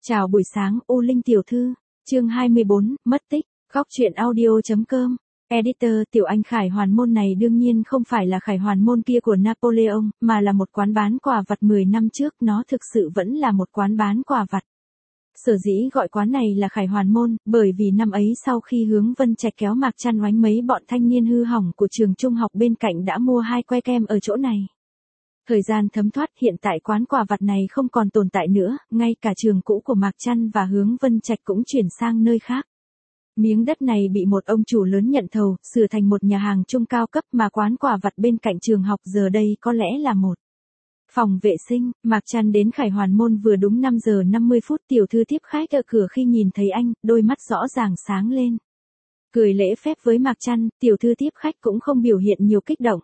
Chào buổi sáng, U Linh tiểu thư. Chương 24, mất tích. Góc truyện audio.com. Editor Tiểu Anh Khải Hoàn Môn này đương nhiên không phải là Khải Hoàn Môn kia của Napoleon, mà là một quán bán quà vặt 10 năm trước, nó thực sự vẫn là một quán bán quà vặt. Sở dĩ gọi quán này là Khải Hoàn Môn, bởi vì năm ấy sau khi Hướng Vân Trạch kéo Mạc Trăn oánh mấy bọn thanh niên hư hỏng của trường trung học bên cạnh đã mua 2 que kem ở chỗ này. Thời gian thấm thoát, hiện tại quán quà vặt này không còn tồn tại nữa, ngay cả trường cũ của Mạc Trăn và Hướng Vân Trạch cũng chuyển sang nơi khác. Miếng đất này bị một ông chủ lớn nhận thầu, sửa thành một nhà hàng trung cao cấp, mà quán quà vặt bên cạnh trường học giờ đây có lẽ là một phòng vệ sinh. Mạc Trăn đến Khải Hoàn Môn vừa đúng 5 giờ 50 phút, tiểu thư tiếp khách ở cửa khi nhìn thấy anh, đôi mắt rõ ràng sáng lên. Cười lễ phép với Mạc Trăn, tiểu thư tiếp khách cũng không biểu hiện nhiều kích động.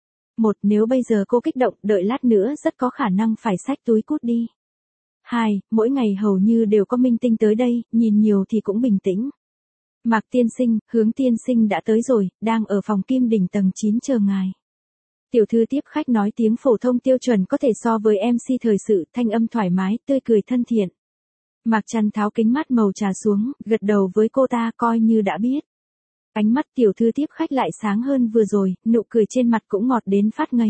Nếu bây giờ cô kích động, đợi lát nữa rất có khả năng phải xách túi cút đi. 2. Mỗi ngày hầu như đều có minh tinh tới đây, nhìn nhiều thì cũng bình tĩnh. Mạc tiên sinh, Hướng tiên sinh đã tới rồi, đang ở phòng Kim Đỉnh tầng 9 chờ ngài. Tiểu thư tiếp khách nói tiếng phổ thông tiêu chuẩn có thể so với MC thời sự, thanh âm thoải mái, tươi cười thân thiện. Mạc Trăn tháo kính mát màu trà xuống, gật đầu với cô ta coi như đã biết. Ánh mắt tiểu thư tiếp khách lại sáng hơn vừa rồi, nụ cười trên mặt cũng ngọt đến phát ngấy.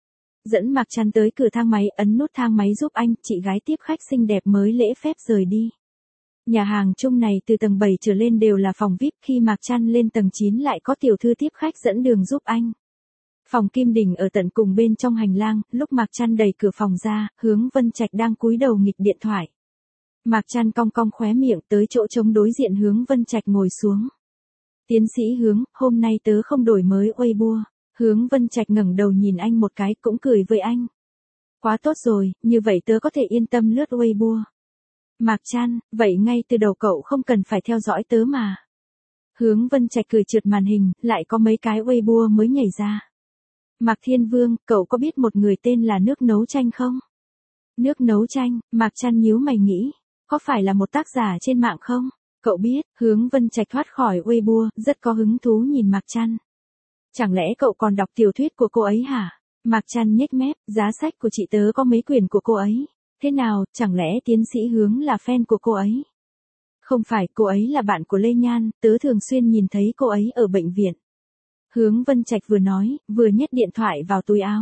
Dẫn Mạc Trăn tới cửa thang máy, ấn nút thang máy giúp anh, chị gái tiếp khách xinh đẹp mới lễ phép rời đi. Nhà hàng chung này từ tầng 7 trở lên đều là phòng VIP, khi Mạc Trăn lên tầng 9 lại có tiểu thư tiếp khách dẫn đường giúp anh. Phòng Kim Đỉnh ở tận cùng bên trong hành lang, lúc Mạc Trăn đẩy cửa phòng ra, Hướng Vân Trạch đang cúi đầu nghịch điện thoại. Mạc Trăn cong cong khóe miệng tới chỗ trống đối diện Hướng Vân Trạch ngồi xuống. Tiến sĩ Hướng, hôm nay tớ không đổi mới Weibo. Hướng Vân Trạch ngẩng đầu nhìn anh một cái, cũng cười với anh. Quá tốt rồi, như vậy tớ có thể yên tâm lướt Weibo. Mạc Trăn, vậy ngay từ đầu cậu không cần phải theo dõi tớ mà. Hướng Vân Trạch cười trượt màn hình, lại có mấy cái Weibo mới nhảy ra. Mạc Thiên Vương, cậu có biết một người tên là Nước Nấu Chanh không? Nước Nấu Chanh, Mạc Trăn nhíu mày nghĩ, có phải là một tác giả trên mạng không? Cậu biết, Hướng Vân Trạch thoát khỏi Weibo, rất có hứng thú nhìn Mạc Trăn. Chẳng lẽ cậu còn đọc tiểu thuyết của cô ấy hả? Mạc Trăn nhếch mép, giá sách của chị tớ có mấy quyển của cô ấy. Thế nào, chẳng lẽ tiến sĩ Hướng là fan của cô ấy? Không phải, cô ấy là bạn của Lê Nhan, tớ thường xuyên nhìn thấy cô ấy ở bệnh viện. Hướng Vân Trạch vừa nói, vừa nhét điện thoại vào túi áo.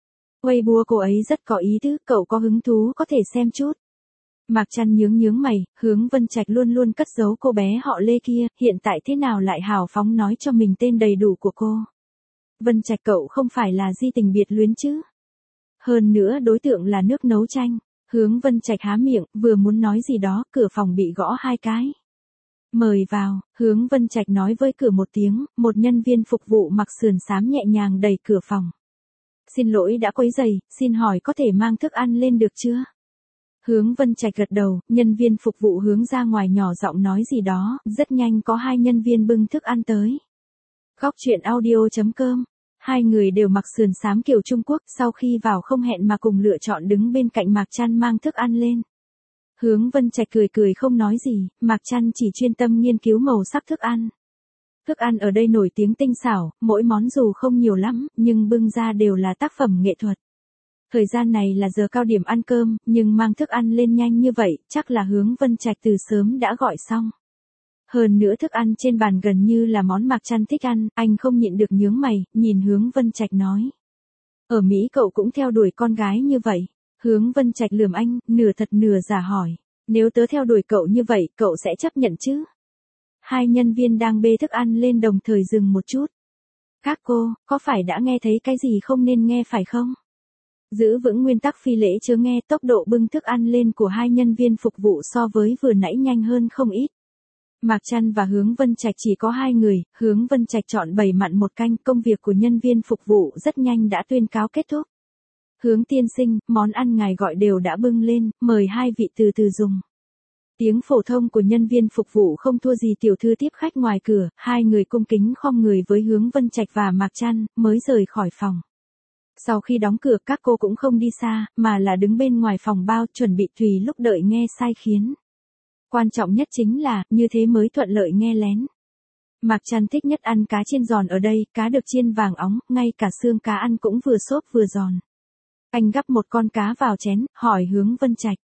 Weibo cô ấy rất có ý tứ, cậu có hứng thú có thể xem chút. Mạc Trăn nhướng mày, Hướng Vân Trạch luôn luôn cất giấu cô bé họ Lê kia, hiện tại thế nào lại hào phóng nói cho mình tên đầy đủ của cô. Vân Trạch cậu không phải là di tình biệt luyến chứ? Hơn nữa đối tượng là Nước Nấu Chanh. Hướng Vân Trạch há miệng, vừa muốn nói gì đó, cửa phòng bị gõ 2 cái. Mời vào, Hướng Vân Trạch nói với cửa một tiếng, một nhân viên phục vụ mặc sườn xám nhẹ nhàng đẩy cửa phòng. Xin lỗi đã quấy rầy, xin hỏi có thể mang thức ăn lên được chưa? Hướng Vân Trạch gật đầu, nhân viên phục vụ hướng ra ngoài nhỏ giọng nói gì đó, rất nhanh có 2 nhân viên bưng thức ăn tới. Góc truyện audio.com. 2 người đều mặc sườn xám kiểu Trung Quốc, sau khi vào không hẹn mà cùng lựa chọn đứng bên cạnh Mạc Trăn mang thức ăn lên. Hướng Vân Trạch cười không nói gì, Mạc Trăn chỉ chuyên tâm nghiên cứu màu sắc thức ăn. Thức ăn ở đây nổi tiếng tinh xảo, mỗi món dù không nhiều lắm, nhưng bưng ra đều là tác phẩm nghệ thuật. Thời gian này là giờ cao điểm ăn cơm, nhưng mang thức ăn lên nhanh như vậy, chắc là Hướng Vân Trạch từ sớm đã gọi xong. Hơn nữa thức ăn trên bàn gần như là món Mạc Trăn thích ăn, anh không nhịn được nhướng mày, nhìn Hướng Vân Trạch nói. Ở Mỹ cậu cũng theo đuổi con gái như vậy. Hướng Vân Trạch lườm anh, nửa thật nửa giả hỏi. Nếu tớ theo đuổi cậu như vậy, cậu sẽ chấp nhận chứ? 2 nhân viên đang bê thức ăn lên đồng thời dừng một chút. Các cô, có phải đã nghe thấy cái gì không nên nghe phải không? Giữ vững nguyên tắc phi lễ chớ nghe, tốc độ bưng thức ăn lên của 2 nhân viên phục vụ so với vừa nãy nhanh hơn không ít. Mạc Trăn và Hướng Vân Trạch chỉ có 2 người, Hướng Vân Trạch chọn 7 mặn 1 canh, công việc của nhân viên phục vụ rất nhanh đã tuyên cáo kết thúc. Hướng tiên sinh, món ăn ngài gọi đều đã bưng lên, mời 2 vị từ từ dùng. Tiếng phổ thông của nhân viên phục vụ không thua gì tiểu thư tiếp khách ngoài cửa, 2 người cung kính khom người với Hướng Vân Trạch và Mạc Trăn, mới rời khỏi phòng. Sau khi đóng cửa các cô cũng không đi xa, mà là đứng bên ngoài phòng bao chuẩn bị tùy lúc đợi nghe sai khiến. Quan trọng nhất chính là, như thế mới thuận lợi nghe lén. Mạc Trăn thích nhất ăn cá chiên giòn ở đây, cá được chiên vàng óng, ngay cả xương cá ăn cũng vừa xốp vừa giòn. Anh gắp một con cá vào chén, hỏi Hướng Vân Trạch.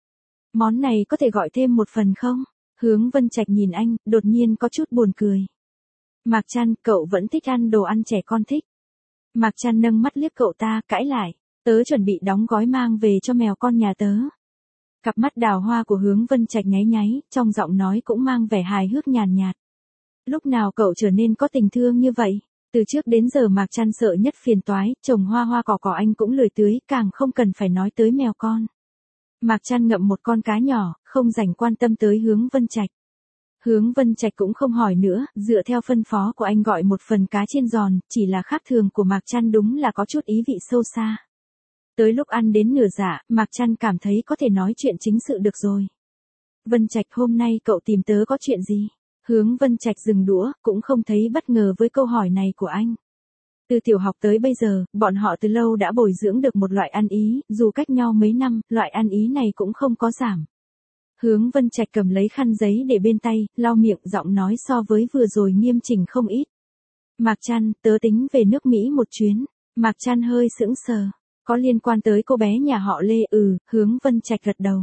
Món này có thể gọi thêm một phần không? Hướng Vân Trạch nhìn anh, đột nhiên có chút buồn cười. Mạc Trăn, cậu vẫn thích ăn đồ ăn trẻ con thích. Mạc Trăn nâng mắt liếc cậu ta, cãi lại. Tớ chuẩn bị đóng gói mang về cho mèo con nhà tớ. Cặp mắt đào hoa của Hướng Vân Trạch nháy nháy, trong giọng nói cũng mang vẻ hài hước nhàn nhạt. Lúc nào cậu trở nên có tình thương như vậy? Từ trước đến giờ Mạc Trăn sợ nhất phiền toái, trồng hoa hoa cỏ anh cũng lười tưới, càng không cần phải nói tới mèo con. Mạc Trăn ngậm một con cá nhỏ, không dành quan tâm tới Hướng Vân Trạch. Hướng Vân Trạch cũng không hỏi nữa, dựa theo phân phó của anh gọi một phần cá chiên giòn, chỉ là khác thường của Mạc Trăn đúng là có chút ý vị sâu xa. Tới lúc ăn đến nửa dạ, Mạc Trăn cảm thấy có thể nói chuyện chính sự được rồi. Vân Trạch, hôm nay cậu tìm tớ có chuyện gì? Hướng Vân Trạch dừng đũa, cũng không thấy bất ngờ với câu hỏi này của anh. Từ tiểu học tới bây giờ, bọn họ từ lâu đã bồi dưỡng được một loại ăn ý, dù cách nhau mấy năm, loại ăn ý này cũng không có giảm. Hướng Vân Trạch cầm lấy khăn giấy để bên tay, lau miệng, giọng nói so với vừa rồi nghiêm chỉnh không ít. Mạc Trăn, tớ tính về nước Mỹ một chuyến. Mạc Trăn hơi sững sờ. Có liên quan tới cô bé nhà họ Lê? Hướng Vân Trạch gật đầu.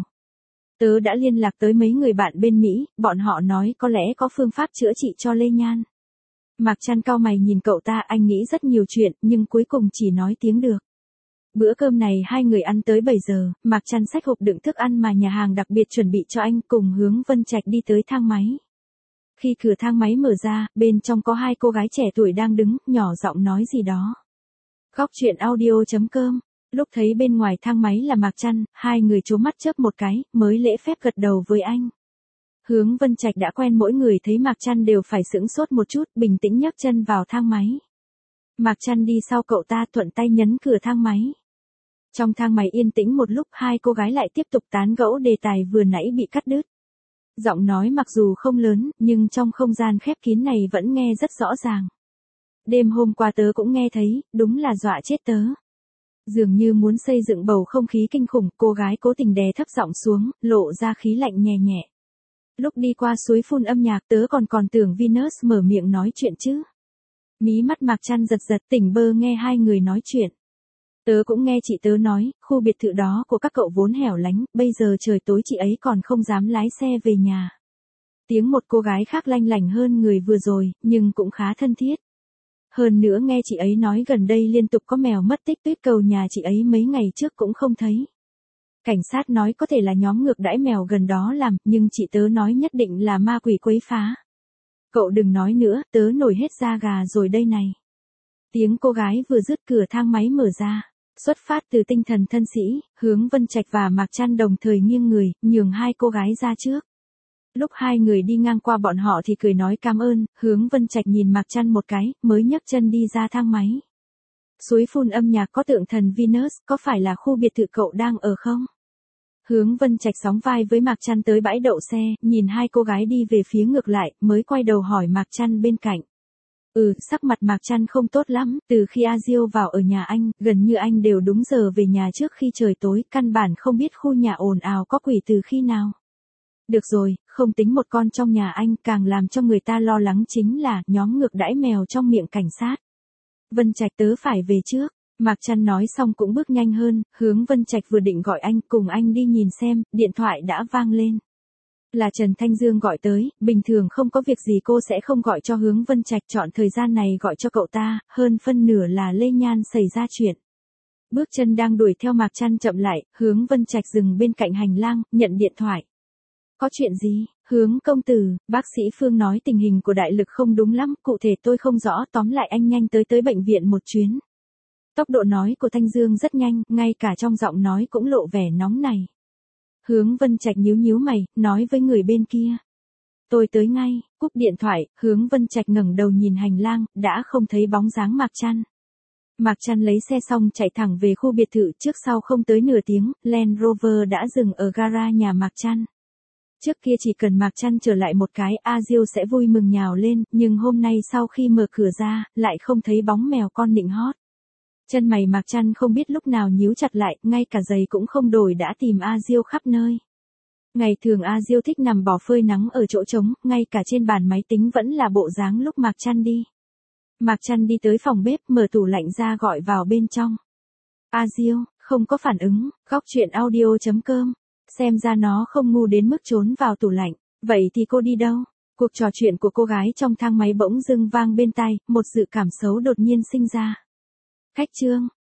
Tớ đã liên lạc tới mấy người bạn bên Mỹ, bọn họ nói có lẽ có phương pháp chữa trị cho Lê Nhan. Mạc Trăn cau mày nhìn cậu ta, anh nghĩ rất nhiều chuyện, nhưng cuối cùng chỉ nói tiếng được. Bữa cơm này hai người ăn tới 7 giờ, Mạc Trăn xách hộp đựng thức ăn mà nhà hàng đặc biệt chuẩn bị cho anh, cùng Hướng Vân Trạch đi tới thang máy. Khi cửa thang máy mở ra, bên trong có hai cô gái trẻ tuổi đang đứng, nhỏ giọng nói gì đó. Góc chuyện audio.com. Lúc thấy bên ngoài thang máy là Mạc Trăn, hai người trố mắt chớp một cái, mới lễ phép gật đầu với anh. Hướng Vân Trạch đã quen mỗi người thấy Mạc Trăn đều phải sững sốt một chút, bình tĩnh nhấc chân vào thang máy. Mạc Trăn đi sau cậu ta, thuận tay nhấn cửa thang máy. Trong thang máy yên tĩnh một lúc, hai cô gái lại tiếp tục tán gẫu đề tài vừa nãy bị cắt đứt. Giọng nói mặc dù không lớn, nhưng trong không gian khép kín này vẫn nghe rất rõ ràng. Đêm hôm qua tớ cũng nghe thấy, đúng là dọa chết tớ. Dường như muốn xây dựng bầu không khí kinh khủng, cô gái cố tình đè thấp giọng xuống, lộ ra khí lạnh nhẹ nhẹ. Lúc đi qua suối phun âm nhạc tớ còn tưởng Venus mở miệng nói chuyện chứ. Mí mắt Mạc Trăn giật giật, tỉnh bơ nghe hai người nói chuyện. Tớ cũng nghe chị tớ nói, khu biệt thự đó của các cậu vốn hẻo lánh, bây giờ trời tối chị ấy còn không dám lái xe về nhà. Tiếng một cô gái khác lanh lảnh hơn người vừa rồi, nhưng cũng khá thân thiết. Hơn nữa nghe chị ấy nói gần đây liên tục có mèo mất tích, tuyết cầu nhà chị ấy mấy ngày trước cũng không thấy. Cảnh sát nói có thể là nhóm ngược đãi mèo gần đó làm, nhưng chị tớ nói nhất định là ma quỷ quấy phá. Cậu đừng nói nữa, tớ nổi hết da gà rồi đây này. Tiếng cô gái vừa dứt, cửa thang máy mở ra. Xuất phát từ tinh thần thân sĩ, Hướng Vân Trạch và Mạc Trăn đồng thời nghiêng người, nhường hai cô gái ra trước. Lúc hai người đi ngang qua bọn họ thì cười nói cảm ơn, Hướng Vân Trạch nhìn Mạc Trăn một cái, mới nhấc chân đi ra thang máy. Suối phun âm nhạc có tượng thần Venus, có phải là khu biệt thự cậu đang ở không? Hướng Vân Trạch sóng vai với Mạc Trăn tới bãi đậu xe, nhìn hai cô gái đi về phía ngược lại, mới quay đầu hỏi Mạc Trăn bên cạnh. Sắc mặt Mạc Trăn không tốt lắm, từ khi A Diêu vào ở nhà anh, gần như anh đều đúng giờ về nhà trước khi trời tối, căn bản không biết khu nhà ồn ào có quỷ từ khi nào. Được rồi, không tính một con trong nhà anh, càng làm cho người ta lo lắng chính là nhóm ngược đãi mèo trong miệng cảnh sát. Vân Trạch tớ phải về trước. Mạc Trăn nói xong cũng bước nhanh hơn, Hướng Vân Trạch vừa định gọi anh cùng anh đi nhìn xem, điện thoại đã vang lên. Là Trần Thanh Dương gọi tới, bình thường không có việc gì cô sẽ không gọi cho Hướng Vân Trạch, chọn thời gian này gọi cho cậu ta, hơn phân nửa là Lê Nhan xảy ra chuyện. Bước chân đang đuổi theo Mạc Trăn chậm lại, Hướng Vân Trạch dừng bên cạnh hành lang, nhận điện thoại. Có chuyện gì? Hướng công tử, bác sĩ Phương nói tình hình của đại lực không đúng lắm, cụ thể tôi không rõ, tóm lại anh nhanh tới bệnh viện một chuyến. Tốc độ nói của Thanh Dương rất nhanh, ngay cả trong giọng nói cũng lộ vẻ nóng này. Hướng Vân Trạch nhíu mày, nói với người bên kia. Tôi tới ngay, cúp điện thoại, Hướng Vân Trạch ngẩng đầu nhìn hành lang, đã không thấy bóng dáng Mạc Trăn. Mạc Trăn lấy xe xong chạy thẳng về khu biệt thự, trước sau không tới nửa tiếng, Land Rover đã dừng ở gara nhà Mạc Trăn. Trước kia chỉ cần Mạc Trăn trở lại một cái, A Diêu sẽ vui mừng nhào lên, nhưng hôm nay sau khi mở cửa ra, lại không thấy bóng mèo con nịnh hót. Chân mày Mạc Trăn không biết lúc nào nhíu chặt lại, ngay cả giày cũng không đổi đã tìm A Diêu khắp nơi. Ngày thường A Diêu thích nằm bỏ phơi nắng ở chỗ trống, ngay cả trên bàn máy tính vẫn là bộ dáng lúc Mạc Trăn đi. Mạc Trăn đi tới phòng bếp, mở tủ lạnh ra gọi vào bên trong. A Diêu, không có phản ứng, góc chuyện audio.com. Xem ra nó không ngu đến mức trốn vào tủ lạnh. Vậy thì cô đi đâu? Cuộc trò chuyện của cô gái trong thang máy bỗng dưng vang bên tai, một dự cảm xấu đột nhiên sinh ra. Khách Trương,